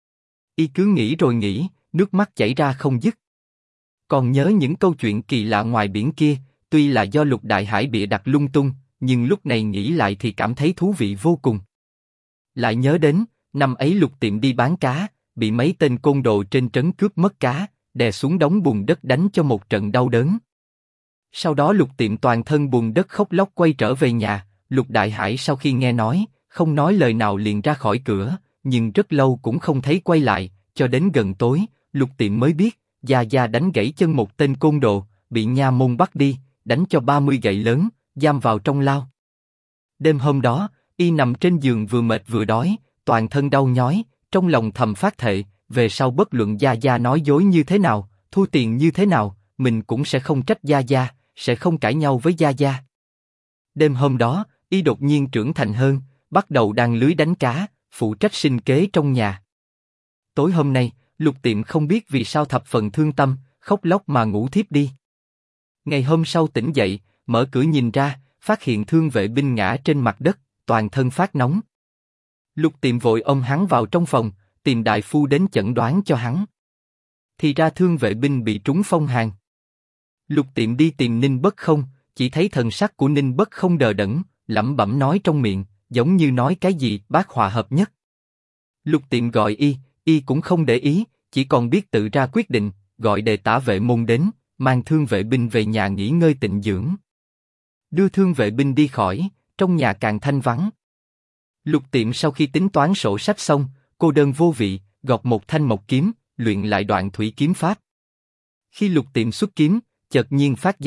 Y cứ nghĩ rồi nghĩ, nước mắt chảy ra không dứt. Còn nhớ những câu chuyện kỳ lạ ngoài biển kia, tuy là do Lục Đại Hải bịa đặt lung tung, nhưng lúc này nghĩ lại thì cảm thấy thú vị vô cùng. Lại nhớ đến, năm ấy Lục Tiệm đi bán cá, bị mấy tên côn đồ trên trấn cướp mất cá, đè xuống đống bùn đất đánh cho một trận đau đớn. Sau đó Lục Tiệm toàn thân bùn đất khóc lóc quay trở về nhà. Lục Đại Hải sau khi nghe nói, không nói lời nào liền ra khỏi cửa, nhưng rất lâu cũng không thấy quay lại, cho đến gần tối, Lục Tiệm mới biết, Gia Gia đánh gãy chân một tên côn đồ, bị nha môn bắt đi, đánh cho 30 gậy lớn, giam vào trong lao. Đêm hôm đó, y nằm trên giường vừa mệt vừa đói, toàn thân đau nhói, trong lòng thầm phát thệ, về sau bất luận Gia Gia nói dối như thế nào, thua tiền như thế nào, mình cũng sẽ không trách Gia Gia, sẽ không cãi nhau với Gia Gia. Đêm hôm đó, y đột nhiên trưởng thành hơn, bắt đầu đan lưới đánh cá, phụ trách sinh kế trong nhà. Tối hôm nay, Lục Tiệm không biết vì sao thập phần thương tâm, khóc lóc mà ngủ thiếp đi. Ngày hôm sau tỉnh dậy, mở cửa nhìn ra, phát hiện Thương Vệ Binh ngã trên mặt đất, toàn thân phát nóng. Lục Tiệm vội ôm hắn vào trong phòng, tìm đại phu đến chẩn đoán cho hắn. Thì ra Thương Vệ Binh bị trúng phong hàn. Lục Tiệm đi tìm Ninh Bất Không, chỉ thấy thần sắc của Ninh Bất Không đờ đẫn, lẩm bẩm nói trong miệng, giống như nói cái gì bát hòa hợp nhất. Lục Tiệm gọi y cũng không để ý, chỉ còn biết tự ra quyết định, gọi Đề Tả Vệ Môn đến, mang Thương Vệ Binh về nhà nghỉ ngơi tịnh dưỡng. Đưa Thương Vệ Binh đi khỏi, trong nhà càng thanh vắng. Lục Tiệm sau khi tính toán sổ sách xong, cô đơn vô vị, gọt một thanh mộc kiếm, luyện lại đoạn thủy kiếm pháp. Khi Lục Tiệm xuất kiếm, chợt nhiên phát giác,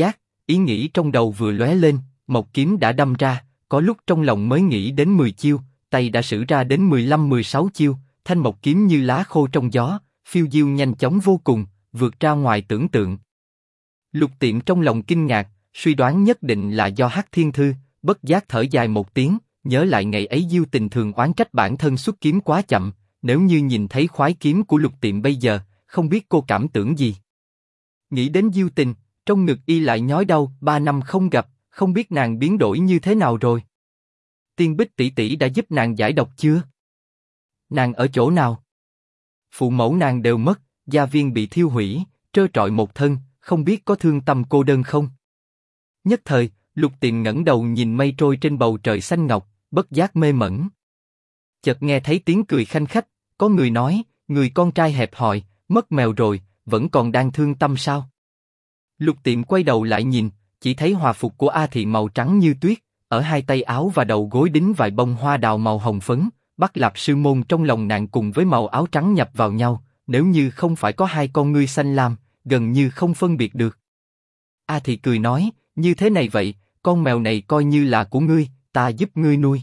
ý nghĩ trong đầu vừa lóe lên, một kiếm đã đâm ra, có lúc trong lòng mới nghĩ đến 10 chiêu, tay đã sử ra đến 15-16 chiêu, thanh một kiếm như lá khô trong gió, phiêu diêu nhanh chóng vô cùng, vượt ra ngoài tưởng tượng. Lục Tiệm trong lòng kinh ngạc, suy đoán nhất định là do Hắc Thiên Thư, bất giác thở dài một tiếng, nhớ lại ngày ấy Diêu Tình thường oán trách bản thân xuất kiếm quá chậm, nếu như nhìn thấy khoái kiếm của Lục Tiệm bây giờ, không biết cô cảm tưởng gì. Nghĩ đến Diêu Tình, trong ngực y lại nhói đau, 3 năm không gặp, không biết nàng biến đổi như thế nào rồi. Tiên Bích tỷ tỷ đã giúp nàng giải độc chưa? Nàng ở chỗ nào? Phụ mẫu nàng đều mất, gia viên bị thiêu hủy, trơ trọi một thân, không biết có thương tâm cô đơn không? Nhất thời, Lục Tiệm ngẩng đầu nhìn mây trôi trên bầu trời xanh ngọc, bất giác mê mẩn. Chợt nghe thấy tiếng cười khanh khách, có người nói, người con trai hẹp hòi, mất mèo rồi, vẫn còn đang thương tâm sao? Lục Tiệm quay đầu lại nhìn, chỉ thấy hòa phục của A Thị màu trắng như tuyết, ở hai tay áo và đầu gối đính vài bông hoa đào màu hồng phấn, Bắc Lạp Sư Môn trong lòng nàng cùng với màu áo trắng nhập vào nhau, nếu như không phải có hai con ngươi xanh lam, gần như không phân biệt được. A Thị cười nói, như thế này vậy, con mèo này coi như là của ngươi, ta giúp ngươi nuôi.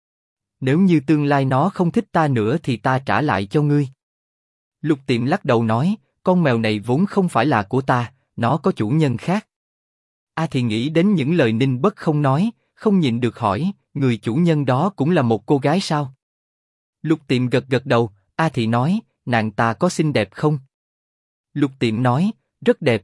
Nếu như tương lai nó không thích ta nữa thì ta trả lại cho ngươi. Lục Tiệm lắc đầu nói, con mèo này vốn không phải là của ta, nó có chủ nhân khác. A Thị nghĩ đến những lời Ninh Bất không nói, không nhịn được hỏi, người chủ nhân đó cũng là một cô gái sao? Lục Tiệm gật gật đầu, A Thị nói, nàng ta có xinh đẹp không? Lục Tiệm nói, rất đẹp.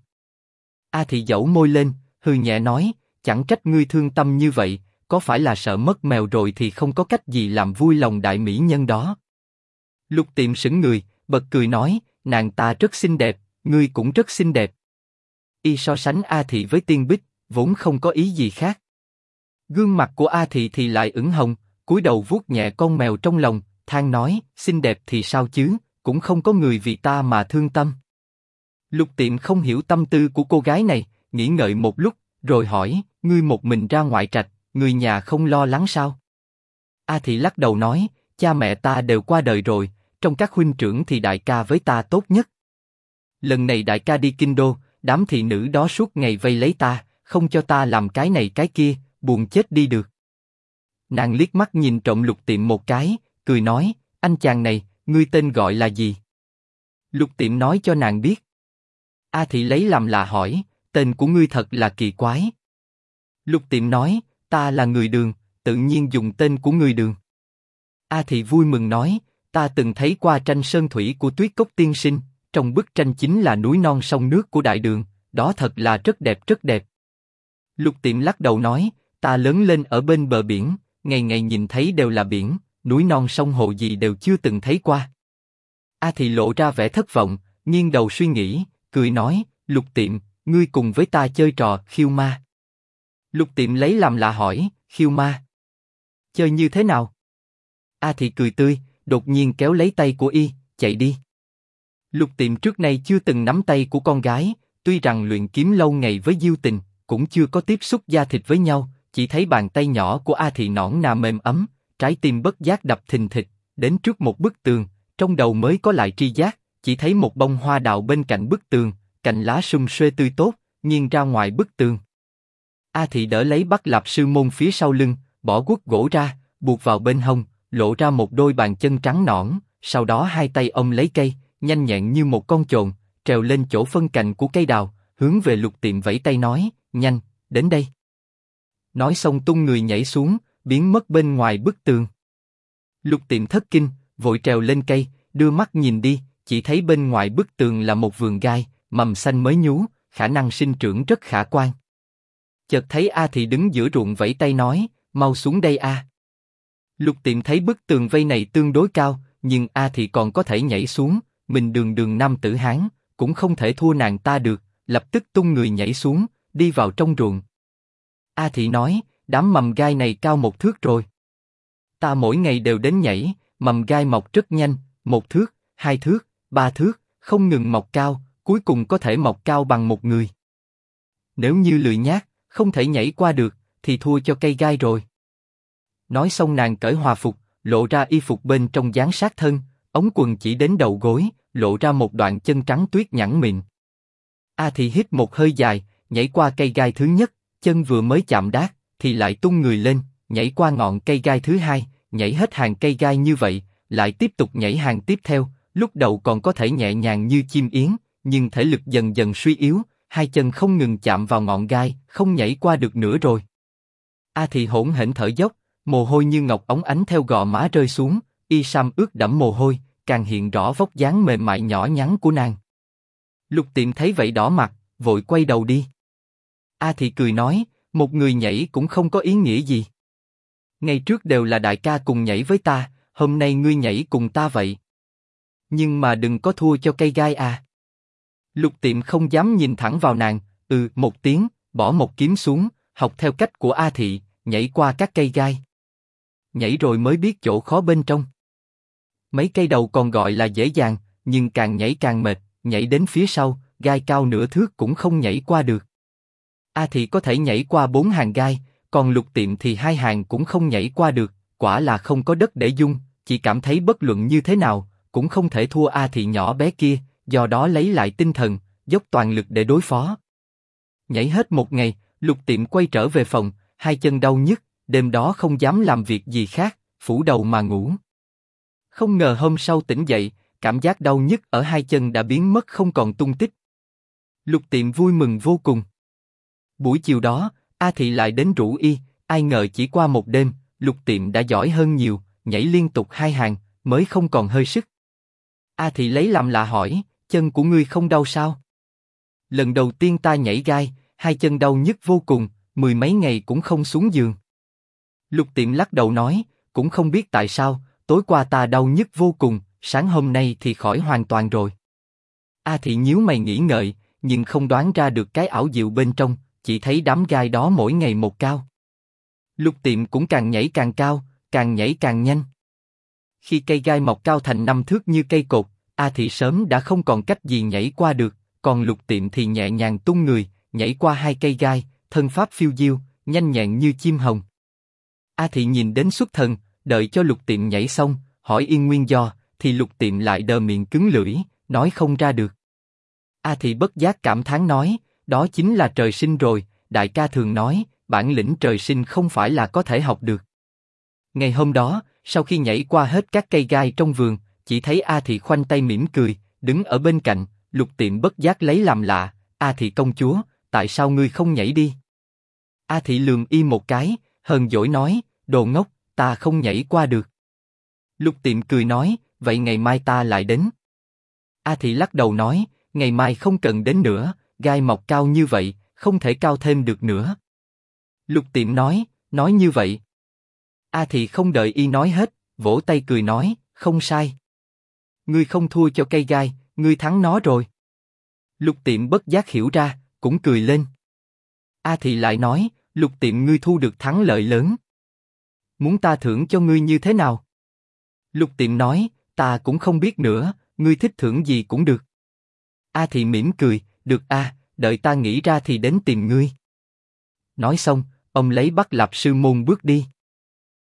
A Thị dẫu môi lên, hừ nhẹ nói, chẳng trách ngươi thương tâm như vậy, có phải là sợ mất mèo rồi thì không có cách gì làm vui lòng đại mỹ nhân đó? Lục Tiệm sững người, bật cười nói, nàng ta rất xinh đẹp, ngươi cũng rất xinh đẹp. Y so sánh A Thị với Tiên Bích, vốn không có ý gì khác. Gương mặt của A Thị thì lại ửng hồng, cúi đầu vuốt nhẹ con mèo trong lòng, than nói, xinh đẹp thì sao chứ, cũng không có người vì ta mà thương tâm. Lục Tiệm không hiểu tâm tư của cô gái này, nghĩ ngợi một lúc, rồi hỏi, ngươi một mình ra ngoại trạch, người nhà không lo lắng sao? A Thị lắc đầu nói, cha mẹ ta đều qua đời rồi, trong các huynh trưởng thì đại ca với ta tốt nhất. Lần này đại ca đi kinh đô, đám thị nữ đó suốt ngày vây lấy ta, không cho ta làm cái này cái kia, buồn chết đi được. Nàng liếc mắt nhìn trộm Lục Tiệm một cái, cười nói, anh chàng này, ngươi tên gọi là gì? Lục Tiệm nói cho nàng biết. A Thị lấy làm lạ hỏi, tên của ngươi thật là kỳ quái. Lục Tiệm nói, ta là người Đường, tự nhiên dùng tên của người Đường. A Thị vui mừng nói, ta từng thấy qua tranh sơn thủy của Tuyết Cốc tiên sinh, trong bức tranh chính là núi non sông nước của Đại Đường, đó thật là rất đẹp rất đẹp. Lục Tiệm lắc đầu nói, ta lớn lên ở bên bờ biển, ngày ngày nhìn thấy đều là biển, núi non sông hồ gì đều chưa từng thấy qua. A Thị lộ ra vẻ thất vọng, nghiêng đầu suy nghĩ, cười nói, Lục Tiệm, ngươi cùng với ta chơi trò khiêu ma. Lục Tiệm lấy làm lạ hỏi, khiêu ma? Chơi như thế nào? A Thị cười tươi, đột nhiên kéo lấy tay của y, chạy đi. Lục Tiệm trước nay chưa từng nắm tay của con gái, tuy rằng luyện kiếm lâu ngày với Diêu Tình, cũng chưa có tiếp xúc da thịt với nhau, chỉ thấy bàn tay nhỏ của A Thị nõn nà mềm ấm, trái tim bất giác đập thình thịch, đến trước một bức tường, trong đầu mới có lại tri giác, chỉ thấy một bông hoa đào bên cạnh bức tường, cành lá sum xuê tươi tốt, nghiêng ra ngoài bức tường. A Thị đỡ lấy Bắc Lạp Sư Môn phía sau lưng, bỏ guốc gỗ ra, buộc vào bên hông, lộ ra một đôi bàn chân trắng nõn, sau đó hai tay ôm lấy cây, nhanh nhẹn như một con chồn, trèo lên chỗ phân cành của cây đào, hướng về Lục Tiệm vẫy tay nói, nhanh, đến đây. Nói xong tung người nhảy xuống, biến mất bên ngoài bức tường. Lục Tiệm thất kinh, vội trèo lên cây, đưa mắt nhìn đi, chỉ thấy bên ngoài bức tường là một vườn gai, mầm xanh mới nhú, khả năng sinh trưởng rất khả quan. Chợt thấy A Thị đứng giữa ruộng vẫy tay nói, mau xuống đây a. Lục Tiệm thấy bức tường vây này tương đối cao, nhưng A Thị còn có thể nhảy xuống, mình đường đường nam tử Hán, cũng không thể thua nàng ta được, lập tức tung người nhảy xuống, đi vào trong ruộng. A Thị nói, đám mầm gai này cao 1 thước rồi. Ta mỗi ngày đều đến nhảy, mầm gai mọc rất nhanh, 1 thước, 2 thước, 3 thước, không ngừng mọc cao, cuối cùng có thể mọc cao bằng một người. Nếu như lười nhác, không thể nhảy qua được, thì thua cho cây gai rồi. Nói xong nàng cởi hòa phục, lộ ra y phục bên trong dán sát thân, ống quần chỉ đến đầu gối, lộ ra một đoạn chân trắng tuyết nhẵn mịn. A Thị hít một hơi dài, nhảy qua cây gai thứ nhất, chân vừa mới chạm đát, thì lại tung người lên, nhảy qua ngọn cây gai thứ hai, nhảy hết hàng cây gai như vậy, lại tiếp tục nhảy hàng tiếp theo, lúc đầu còn có thể nhẹ nhàng như chim yến, nhưng thể lực dần dần suy yếu, hai chân không ngừng chạm vào ngọn gai, không nhảy qua được nữa rồi. A Thị hỗn hển thở dốc, mồ hôi như ngọc óng ánh theo gò má rơi xuống, y sam ướt đẫm mồ hôi, càng hiện rõ vóc dáng mềm mại nhỏ nhắn của nàng. Lục Tiệm thấy vậy đỏ mặt, vội quay đầu đi. A Thị cười nói, một người nhảy cũng không có ý nghĩa gì. Ngày trước đều là đại ca cùng nhảy với ta, hôm nay ngươi nhảy cùng ta vậy. Nhưng mà đừng có thua cho cây gai à. Lục Tiệm không dám nhìn thẳng vào nàng, một tiếng, bỏ một kiếm xuống, học theo cách của A Thị, nhảy qua các cây gai. Nhảy rồi mới biết chỗ khó bên trong. Mấy cây đầu còn gọi là dễ dàng, nhưng càng nhảy càng mệt, nhảy đến phía sau, gai cao nửa thước cũng không nhảy qua được. A Thị có thể nhảy qua 4 hàng gai, còn Lục Tiệm thì 2 hàng cũng không nhảy qua được, quả là không có đất để dung, chỉ cảm thấy bất luận như thế nào, cũng không thể thua A Thị nhỏ bé kia, do đó lấy lại tinh thần, dốc toàn lực để đối phó. Nhảy hết một ngày, Lục Tiệm quay trở về phòng, hai chân đau nhức, đêm đó không dám làm việc gì khác, phủ đầu mà ngủ. Không ngờ hôm sau tỉnh dậy, cảm giác đau nhức ở hai chân đã biến mất không còn tung tích. Lục Tiệm vui mừng vô cùng. Buổi chiều đó, A Thị lại đến rủ y, ai ngờ chỉ qua một đêm, Lục Tiệm đã giỏi hơn nhiều, nhảy liên tục 2 hàng, mới không còn hơi sức. A Thị lấy làm lạ hỏi, chân của ngươi không đau sao? Lần đầu tiên ta nhảy gai, hai chân đau nhức vô cùng, 10 mấy ngày cũng không xuống giường. Lục Tiệm lắc đầu nói, cũng không biết tại sao, tối qua ta đau nhức vô cùng, sáng hôm nay thì khỏi hoàn toàn rồi. A Thị nhíu mày nghĩ ngợi, nhưng không đoán ra được cái ảo diệu bên trong, chỉ thấy đám gai đó mỗi ngày một cao. Lục Tiệm cũng càng nhảy càng cao, càng nhảy càng nhanh. Khi cây gai mọc cao thành 5 thước như cây cột, A Thị sớm đã không còn cách gì nhảy qua được, còn Lục Tiệm thì nhẹ nhàng tung người, nhảy qua 2 cây gai, thân pháp phiêu diêu, nhanh nhẹn như chim hồng. A Thị nhìn đến xuất thần, đợi cho Lục Tiệm nhảy xong, hỏi yên nguyên do, thì Lục Tiệm lại đờ miệng cứng lưỡi, nói không ra được. A Thị bất giác cảm thán nói, đó chính là trời sinh rồi, đại ca thường nói, bản lĩnh trời sinh không phải là có thể học được. Ngày hôm đó, sau khi nhảy qua hết các cây gai trong vườn, chỉ thấy A Thị khoanh tay mỉm cười, đứng ở bên cạnh, Lục Tiệm bất giác lấy làm lạ, A Thị công chúa, tại sao ngươi không nhảy đi? A Thị lườm y một cái, hờn dỗi nói, đồ ngốc, ta không nhảy qua được. Lục Tiệm cười nói, vậy ngày mai ta lại đến. A Thị lắc đầu nói, ngày mai không cần đến nữa, gai mọc cao như vậy, không thể cao thêm được nữa. Lục Tiệm nói như vậy. A Thị không đợi y nói hết, vỗ tay cười nói, không sai. Ngươi không thua cho cây gai, ngươi thắng nó rồi. Lục Tiệm bất giác hiểu ra, cũng cười lên. A Thị lại nói, Lục Tiệm ngươi thu được thắng lợi lớn. Muốn ta thưởng cho ngươi như thế nào? Lục Tiệm nói, ta cũng không biết nữa, ngươi thích thưởng gì cũng được. A Thị mỉm cười, được a, đợi ta nghĩ ra thì đến tìm ngươi. Nói xong, ông lấy Bắc Lạp Sư Môn bước đi.